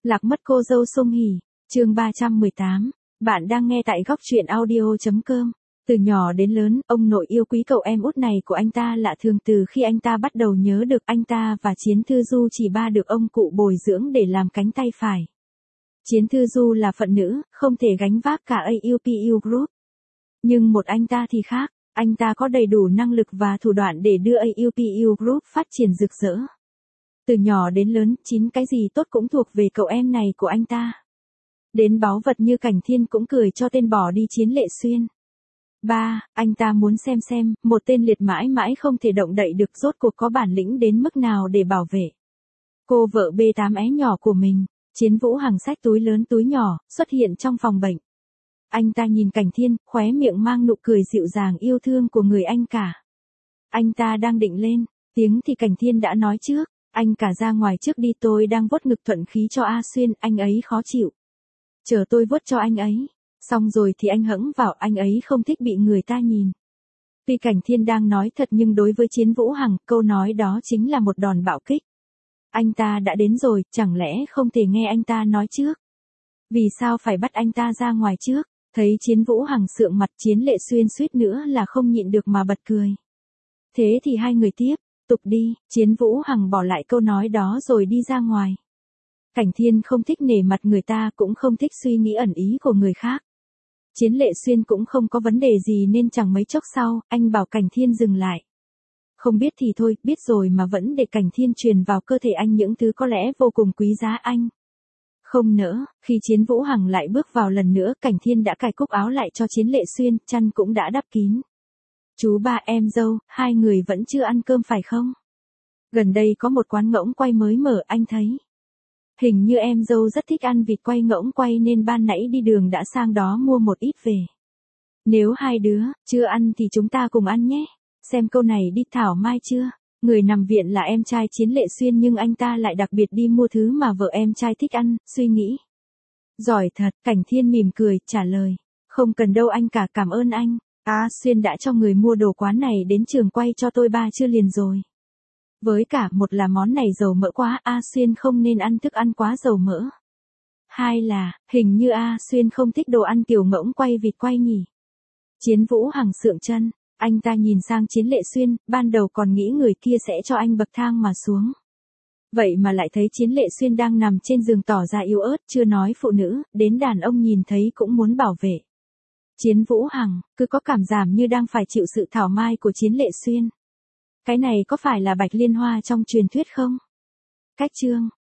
Lạc mất cô dâu Song Hỷ, chương 318. Bạn đang nghe tại góc truyện audio.com. Từ nhỏ đến lớn, ông nội yêu quý cậu em út này của anh ta lạ thường từ khi anh ta bắt đầu nhớ được anh ta và Chiến Thư Du chỉ ba được ông cụ bồi dưỡng để làm cánh tay phải. Chiến Thư Du là phận nữ, không thể gánh vác cả AUPU Group. Nhưng một anh ta thì khác, anh ta có đầy đủ năng lực và thủ đoạn để đưa AUPU Group phát triển rực rỡ. Từ nhỏ đến lớn, 9 cái gì tốt cũng thuộc về cậu em này của anh ta. Đến báu vật như Cảnh Thiên cũng cười cho tên bỏ đi Chiến Lệ Xuyên. Anh ta muốn xem, một tên liệt mãi mãi không thể động đậy được rốt cuộc có bản lĩnh đến mức nào để bảo vệ cô vợ B8 nhỏ của mình. Chiến Vũ Hằng xách túi lớn túi nhỏ, xuất hiện trong phòng bệnh. Anh ta nhìn Cảnh Thiên, khóe miệng mang nụ cười dịu dàng yêu thương của người anh cả. Anh ta đang định lên tiếng thì Cảnh Thiên đã nói trước. Anh cả ra ngoài trước đi, tôi đang vuốt ngực thuận khí cho A Xuyên, anh ấy khó chịu. Chờ tôi vuốt cho anh ấy. Xong rồi thì anh hẫng vào, anh ấy không thích bị người ta nhìn. Tuy Cảnh Thiên đang nói thật nhưng đối với Chiến Vũ Hằng, câu nói đó chính là một đòn bạo kích. Anh ta đã đến rồi, chẳng lẽ không thể nghe anh ta nói trước? Vì sao phải bắt anh ta ra ngoài trước? Thấy Chiến Vũ Hằng sượng mặt, Chiến Lệ Xuyên suýt nữa là không nhịn được mà bật cười. Thế thì hai người tiếp tục đi, Chiến Vũ Hằng bỏ lại câu nói đó rồi đi ra ngoài. Cảnh Thiên không thích nể mặt người ta, cũng không thích suy nghĩ ẩn ý của người khác. Chiến Lệ Xuyên cũng không có vấn đề gì nên chẳng mấy chốc sau, anh bảo Cảnh Thiên dừng lại. Không biết thì thôi, biết rồi mà vẫn để Cảnh Thiên truyền vào cơ thể anh những thứ có lẽ vô cùng quý giá anh. Không nỡ, khi Chiến Vũ Hằng lại bước vào lần nữa, Cảnh Thiên đã cài cúc áo lại cho Chiến Lệ Xuyên, chăn cũng đã đắp kín. Chú ba em dâu, hai người vẫn chưa ăn cơm phải không? Gần đây có một quán ngỗng quay mới mở, anh thấy. Hình như em dâu rất thích ăn vịt quay ngỗng quay nên ban nãy đi đường đã sang đó mua một ít về. Nếu hai đứa chưa ăn thì chúng ta cùng ăn nhé. Xem câu này đi, Thảo Mai chưa? Người nằm viện là em trai Chiến Lệ Xuyên nhưng anh ta lại đặc biệt đi mua thứ mà vợ em trai thích ăn, suy nghĩ. Giỏi thật, Cảnh Thiên mỉm cười, trả lời. Không cần đâu anh cả, cảm ơn anh. Xuyên đã cho người mua đồ quán này đến trường quay cho tôi 3 trưa liền rồi. Với cả một là món này dầu mỡ quá, Xuyên không nên ăn thức ăn quá dầu mỡ. Hai là, hình như Xuyên không thích đồ ăn kiểu ngỗng quay vịt quay nhỉ. Chiến Vũ Hằng sượng chân, anh ta nhìn sang Chiến Lệ Xuyên, ban đầu còn nghĩ người kia sẽ cho anh bậc thang mà xuống. Vậy mà lại thấy Chiến Lệ Xuyên đang nằm trên giường tỏ ra yếu ớt, chưa nói phụ nữ, đến đàn ông nhìn thấy cũng muốn bảo vệ. Chiến Vũ Hằng, cứ có cảm giảm như đang phải chịu sự thảo mai của Chiến Lệ Xuyên. Cái này có phải là Bạch Liên Hoa trong truyền thuyết không? Cách chương